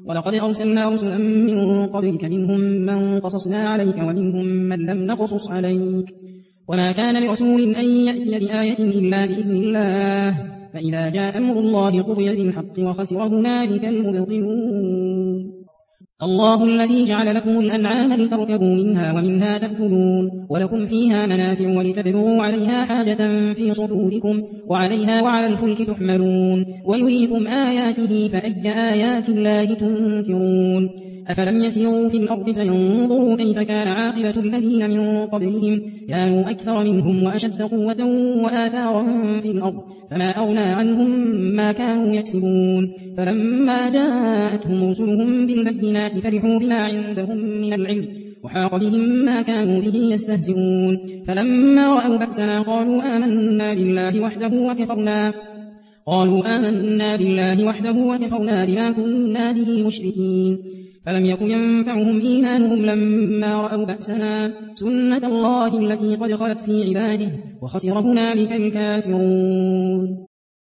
ولقد أرسلنا رسلا من قبلك منهم من قصصنا عليك ومنهم من لم نقصص عليك وما كان لرسول أن يأتي بآية إلا بإذن الله فإذا جاء أمر الله قضي بالحق وخسر هنالك المبطلون. الله الذي جعل لكم الأنعام لتركبوا منها ومنها تأكلون ولكم فيها منافع ولتبلغوا عليها حاجة في صدوركم وعليها وعلى الفلك تحملون ويريكم آياته فأي آيات الله تنكرون. أفلم يسيروا في الأرض فينظروا كيف كان عاقبة الذين من قبلهم كانوا أكثر منهم وأشد قوة وآثارا في الأرض فما أغنى عنهم ما كانوا يكسبون. فلما جاءتهم رسلهم بالبينات فرحوا بما عندهم من العلم وحاق بهم ما كانوا به يستهزئون. فلما رأوا بأسنا قالوا آمنا بالله وحده وكفرنا بما كنا به مشركين. فلم يكن ينفعهم إيمانهم لما رأوا بأسنا سنة الله التي قد خلت في عباده وخسر هنالك الكافرون.